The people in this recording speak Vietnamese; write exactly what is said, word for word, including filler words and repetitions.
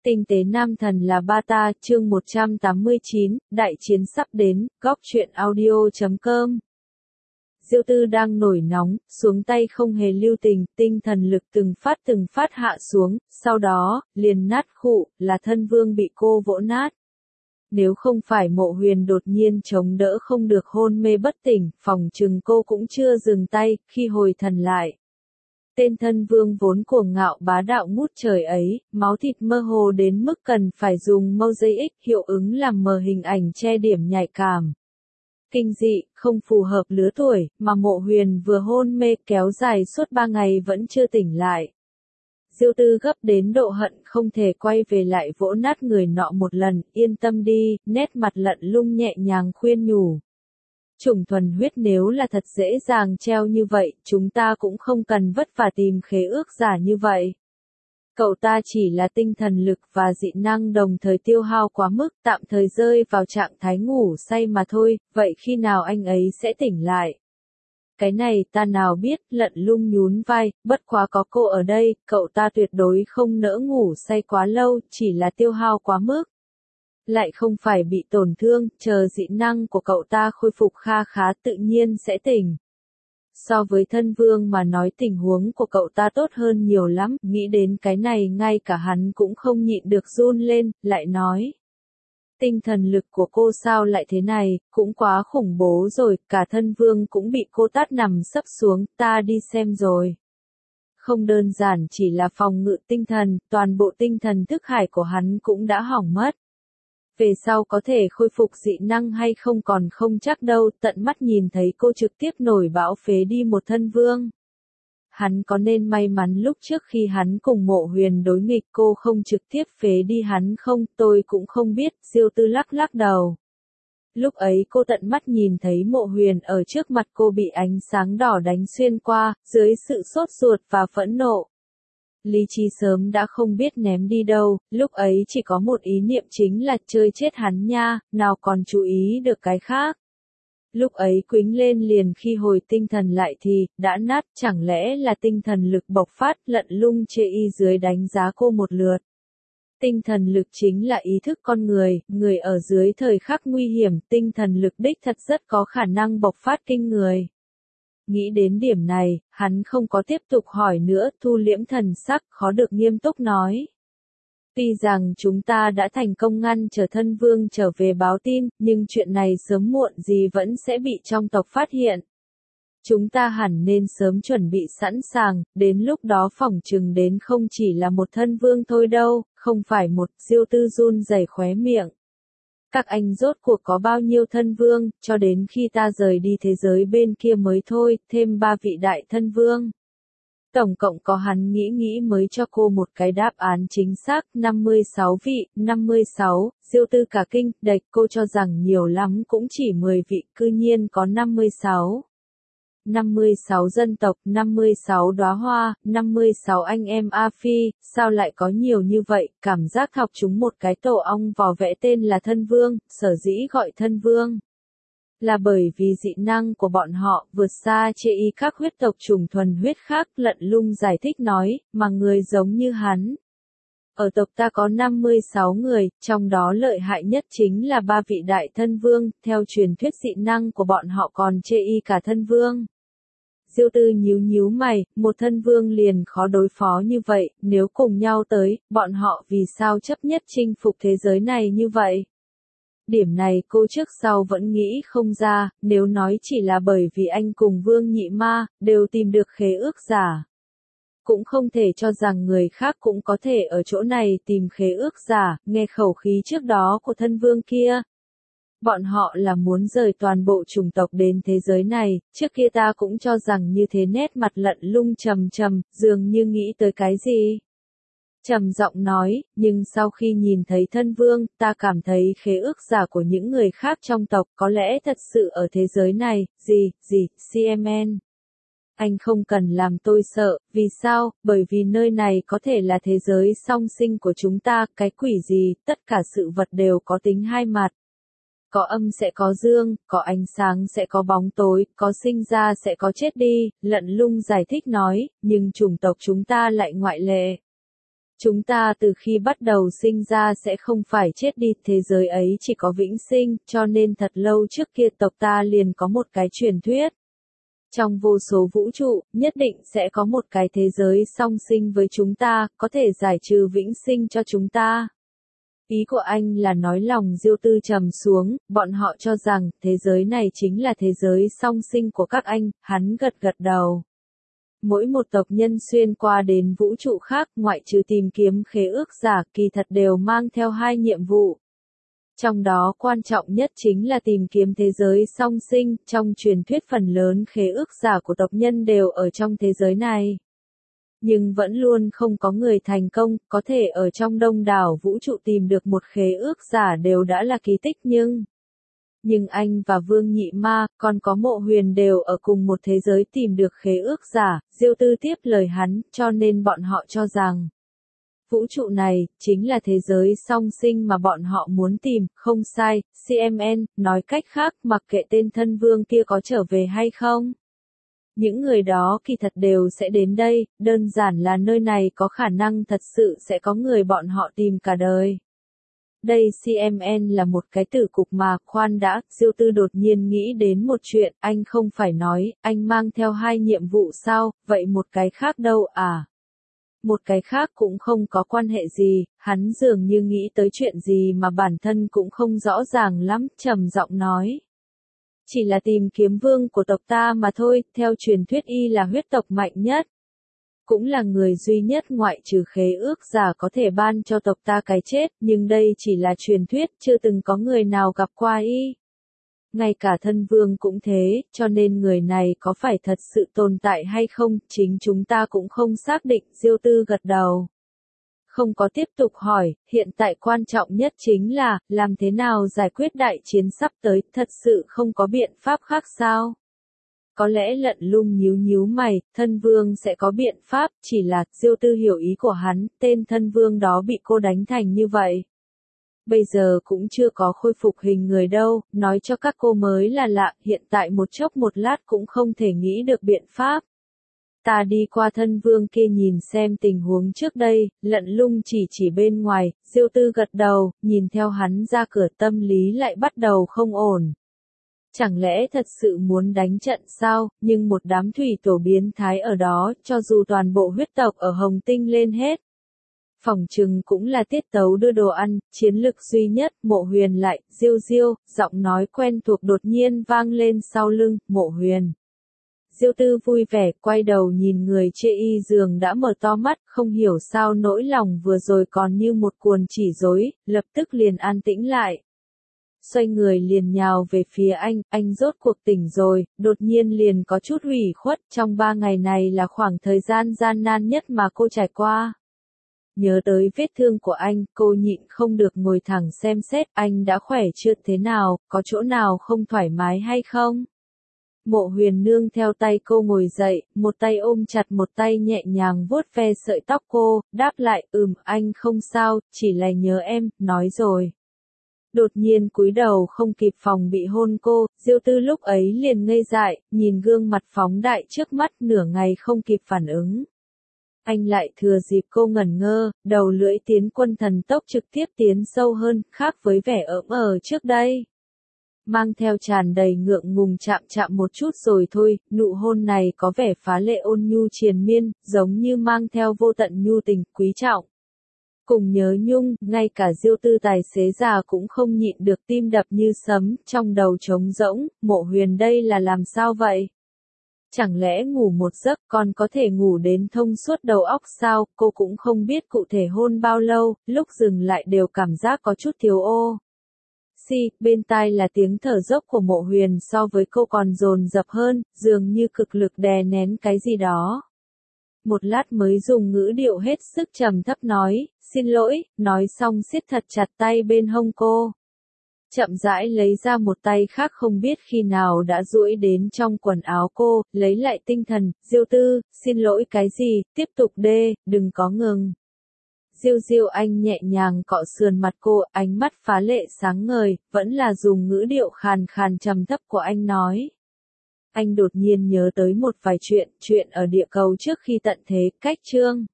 Tinh tế nam thần là ba ta, chương một trăm tám mươi chín, đại chiến sắp đến, góc truyện audio chấm com. Diêu Tư đang nổi nóng, xuống tay không hề lưu tình, tinh thần lực từng phát từng phát hạ xuống, sau đó, liền nát khụ, là thân vương bị cô vỗ nát. Nếu không phải Mộ Huyền đột nhiên chống đỡ không được hôn mê bất tỉnh, phòng chừng cô cũng chưa dừng tay, khi hồi thần lại. Tên thân vương vốn cuồng ngạo bá đạo ngút trời ấy, máu thịt mơ hồ đến mức cần phải dùng mâu giây ích hiệu ứng làm mờ hình ảnh che điểm nhạy cảm. Kinh dị, không phù hợp lứa tuổi, mà Mộ Huyền vừa hôn mê kéo dài suốt ba ngày vẫn chưa tỉnh lại. Diêu Tư gấp đến độ hận không thể quay về lại vỗ nát người nọ một lần, yên tâm đi, nét mặt lận lung nhẹ nhàng khuyên nhủ. Chủng thuần huyết nếu là thật dễ dàng treo như vậy, chúng ta cũng không cần vất vả tìm khế ước giả như vậy. Cậu ta chỉ là tinh thần lực và dị năng đồng thời tiêu hao quá mức, tạm thời rơi vào trạng thái ngủ say mà thôi, vậy khi nào anh ấy sẽ tỉnh lại? Cái này ta nào biết, lận lung nhún vai, bất quá có cô ở đây, cậu ta tuyệt đối không nỡ ngủ say quá lâu, chỉ là tiêu hao quá mức. Lại không phải bị tổn thương, chờ dị năng của cậu ta khôi phục kha khá tự nhiên sẽ tỉnh. So với thân vương mà nói tình huống của cậu ta tốt hơn nhiều lắm, nghĩ đến cái này ngay cả hắn cũng không nhịn được run lên, lại nói. Tinh thần lực của cô sao lại thế này, cũng quá khủng bố rồi, cả thân vương cũng bị cô tát nằm sấp xuống, ta đi xem rồi. Không đơn giản chỉ là phòng ngự tinh thần, toàn bộ tinh thần thức hải của hắn cũng đã hỏng mất. Về sau có thể khôi phục dị năng hay không còn không chắc đâu, tận mắt nhìn thấy cô trực tiếp nổi bão phế đi một thân vương. Hắn có nên may mắn lúc trước khi hắn cùng Mộ Huyền đối nghịch cô không trực tiếp phế đi hắn không, tôi cũng không biết, Diêu Tư lắc lắc đầu. Lúc ấy cô tận mắt nhìn thấy Mộ Huyền ở trước mặt cô bị ánh sáng đỏ đánh xuyên qua, dưới sự sốt ruột và phẫn nộ. Lý trí sớm đã không biết ném đi đâu, lúc ấy chỉ có một ý niệm chính là chơi chết hắn nha, nào còn chú ý được cái khác. Lúc ấy quĩnh lên liền khi hồi tinh thần lại thì, đã nát, chẳng lẽ là tinh thần lực bộc phát, lận lung chê y dưới đánh giá cô một lượt. Tinh thần lực chính là ý thức con người, người ở dưới thời khắc nguy hiểm, tinh thần lực đích thật rất có khả năng bộc phát kinh người. Nghĩ đến điểm này, hắn không có tiếp tục hỏi nữa, thu liễm thần sắc, khó được nghiêm túc nói. Tuy rằng chúng ta đã thành công ngăn trở thân vương trở về báo tin, nhưng chuyện này sớm muộn gì vẫn sẽ bị trong tộc phát hiện. Chúng ta hẳn nên sớm chuẩn bị sẵn sàng, đến lúc đó phỏng chừng đến không chỉ là một thân vương thôi đâu, không phải một. Diêu Tư run rẩy khóe miệng. Các anh rốt cuộc có bao nhiêu thân vương, cho đến khi ta rời đi thế giới bên kia mới thôi, thêm ba vị đại thân vương. Tổng cộng có hắn nghĩ nghĩ mới cho cô một cái đáp án chính xác, năm mươi sáu vị, năm mươi sáu, Diêu Tư cả kinh, đạch cô cho rằng nhiều lắm cũng chỉ mười vị, cư nhiên có năm mươi sáu. năm mươi sáu dân tộc, năm mươi sáu đóa hoa, năm mươi sáu anh em A Phi, sao lại có nhiều như vậy, cảm giác thọc chúng một cái tổ ong vò vẽ tên là thân vương, sở dĩ gọi thân vương. Là bởi vì dị năng của bọn họ vượt xa chê y các huyết tộc trùng thuần huyết khác, lận lung giải thích nói, mà người giống như hắn. Ở tộc ta có năm mươi sáu người, trong đó lợi hại nhất chính là ba vị đại thân vương, theo truyền thuyết dị năng của bọn họ còn chê y cả thân vương. Diêu Tư nhíu nhíu mày, một thân vương liền khó đối phó như vậy, nếu cùng nhau tới, bọn họ vì sao chấp nhất chinh phục thế giới này như vậy? Điểm này cô trước sau vẫn nghĩ không ra, nếu nói chỉ là bởi vì anh cùng Vương Nhị Ma, đều tìm được khế ước giả. Cũng không thể cho rằng người khác cũng có thể ở chỗ này tìm khế ước giả, nghe khẩu khí trước đó của thân vương kia. Bọn họ là muốn rời toàn bộ chủng tộc đến thế giới này, trước kia ta cũng cho rằng như thế. Nét mặt lận lung trầm trầm, dường như nghĩ tới cái gì. Trầm giọng nói, nhưng sau khi nhìn thấy thân vương, ta cảm thấy khế ước giả của những người khác trong tộc có lẽ thật sự ở thế giới này, gì, gì, xê em en. Anh không cần làm tôi sợ, vì sao, bởi vì nơi này có thể là thế giới song sinh của chúng ta, cái quỷ gì, tất cả sự vật đều có tính hai mặt. Có âm sẽ có dương, có ánh sáng sẽ có bóng tối, có sinh ra sẽ có chết đi, lận lung giải thích nói, nhưng chủng tộc chúng ta lại ngoại lệ. Chúng ta từ khi bắt đầu sinh ra sẽ không phải chết đi, thế giới ấy chỉ có vĩnh sinh, cho nên thật lâu trước kia tộc ta liền có một cái truyền thuyết. Trong vô số vũ trụ, nhất định sẽ có một cái thế giới song sinh với chúng ta, có thể giải trừ vĩnh sinh cho chúng ta. Ý của anh là nói lòng Diêu Tư trầm xuống, bọn họ cho rằng thế giới này chính là thế giới song sinh của các anh, hắn gật gật đầu. Mỗi một tộc nhân xuyên qua đến vũ trụ khác, ngoại trừ tìm kiếm khế ước giả, kỳ thật đều mang theo hai nhiệm vụ. Trong đó quan trọng nhất chính là tìm kiếm thế giới song sinh, trong truyền thuyết phần lớn khế ước giả của tộc nhân đều ở trong thế giới này. Nhưng vẫn luôn không có người thành công, có thể ở trong đông đảo vũ trụ tìm được một khế ước giả đều đã là kỳ tích nhưng... Nhưng anh và Vương Nhị Ma, còn có Mộ Huyền đều ở cùng một thế giới tìm được khế ước giả, Diêu Tư tiếp lời hắn, cho nên bọn họ cho rằng vũ trụ này, chính là thế giới song sinh mà bọn họ muốn tìm, không sai, xê em en, nói cách khác, mặc kệ tên thân vương kia có trở về hay không. Những người đó kỳ thật đều sẽ đến đây, đơn giản là nơi này có khả năng thật sự sẽ có người bọn họ tìm cả đời. Đây xê em en là một cái từ cục mà, khoan đã, Diêu Tư đột nhiên nghĩ đến một chuyện, anh không phải nói, anh mang theo hai nhiệm vụ sao, vậy một cái khác đâu à? Một cái khác cũng không có quan hệ gì, hắn dường như nghĩ tới chuyện gì mà bản thân cũng không rõ ràng lắm, trầm giọng nói. Chỉ là tìm kiếm vương của tộc ta mà thôi, theo truyền thuyết y là huyết tộc mạnh nhất. Cũng là người duy nhất ngoại trừ khế ước giả có thể ban cho tộc ta cái chết, nhưng đây chỉ là truyền thuyết, chưa từng có người nào gặp qua y. Ngay cả thân vương cũng thế, cho nên người này có phải thật sự tồn tại hay không, chính chúng ta cũng không xác định, Diêu Tư gật đầu. Không có tiếp tục hỏi, hiện tại quan trọng nhất chính là, làm thế nào giải quyết đại chiến sắp tới, thật sự không có biện pháp khác sao? Có lẽ Lận Lung nhíu nhíu mày, thân vương sẽ có biện pháp, chỉ là, Diêu Tư hiểu ý của hắn, tên thân vương đó bị cô đánh thành như vậy. Bây giờ cũng chưa có khôi phục hình người đâu, nói cho các cô mới là lạ, hiện tại một chốc một lát cũng không thể nghĩ được biện pháp. Ta đi qua thân vương kia nhìn xem tình huống trước đây, Lận Lung chỉ chỉ bên ngoài, Diêu Tư gật đầu, nhìn theo hắn ra cửa tâm lý lại bắt đầu không ổn. Chẳng lẽ thật sự muốn đánh trận sao, nhưng một đám thủy tổ biến thái ở đó, cho dù toàn bộ huyết tộc ở Hồng Tinh lên hết. Phỏng chừng cũng là tiết tấu đưa đồ ăn, chiến lực duy nhất, Mộ Huyền lại, Diêu Diêu, giọng nói quen thuộc đột nhiên vang lên sau lưng, Mộ Huyền. Diêu Tư vui vẻ, quay đầu nhìn người chê y giường đã mở to mắt, không hiểu sao nỗi lòng vừa rồi còn như một cuồng chỉ rối, lập tức liền an tĩnh lại. Xoay người liền nhào về phía anh, anh rốt cuộc tỉnh rồi, đột nhiên liền có chút ủy khuất, trong ba ngày này là khoảng thời gian gian nan nhất mà cô trải qua. Nhớ tới vết thương của anh, cô nhịn không được ngồi thẳng xem xét, anh đã khỏe chưa thế nào, có chỗ nào không thoải mái hay không? Mộ Huyền nương theo tay cô ngồi dậy, một tay ôm chặt một tay nhẹ nhàng vuốt ve sợi tóc cô, đáp lại, ừm, anh không sao, chỉ là nhớ em, nói rồi. Đột nhiên cúi đầu không kịp phòng bị hôn cô, Diêu Tư lúc ấy liền ngây dại, nhìn gương mặt phóng đại trước mắt nửa ngày không kịp phản ứng. Anh lại thừa dịp cô ngẩn ngơ, đầu lưỡi tiến quân thần tốc trực tiếp tiến sâu hơn, khác với vẻ ỡm ở trước đây. Mang theo tràn đầy ngượng ngùng chạm chạm một chút rồi thôi, nụ hôn này có vẻ phá lệ ôn nhu triền miên, giống như mang theo vô tận nhu tình, quý trọng. Cùng nhớ nhung, ngay cả Diêu Tư tài xế già cũng không nhịn được tim đập như sấm, trong đầu trống rỗng, Mộ Huyền đây là làm sao vậy? Chẳng lẽ ngủ một giấc còn có thể ngủ đến thông suốt đầu óc sao, cô cũng không biết cụ thể hôn bao lâu, lúc dừng lại đều cảm giác có chút thiếu ô. Si, bên tai là tiếng thở dốc của Mộ Huyền so với cô còn dồn dập hơn, dường như cực lực đè nén cái gì đó. Một lát mới dùng ngữ điệu hết sức trầm thấp nói, xin lỗi, nói xong siết thật chặt tay bên hông cô. Chậm rãi lấy ra một tay khác không biết khi nào đã duỗi đến trong quần áo cô, lấy lại tinh thần, Diêu Tư, xin lỗi cái gì, tiếp tục đê, đừng có ngừng. Diêu Diêu anh nhẹ nhàng cọ sườn mặt cô, ánh mắt phá lệ sáng ngời, vẫn là dùng ngữ điệu khàn khàn trầm thấp của anh nói. Anh đột nhiên nhớ tới một vài chuyện, chuyện ở địa cầu trước khi tận thế, cách chương.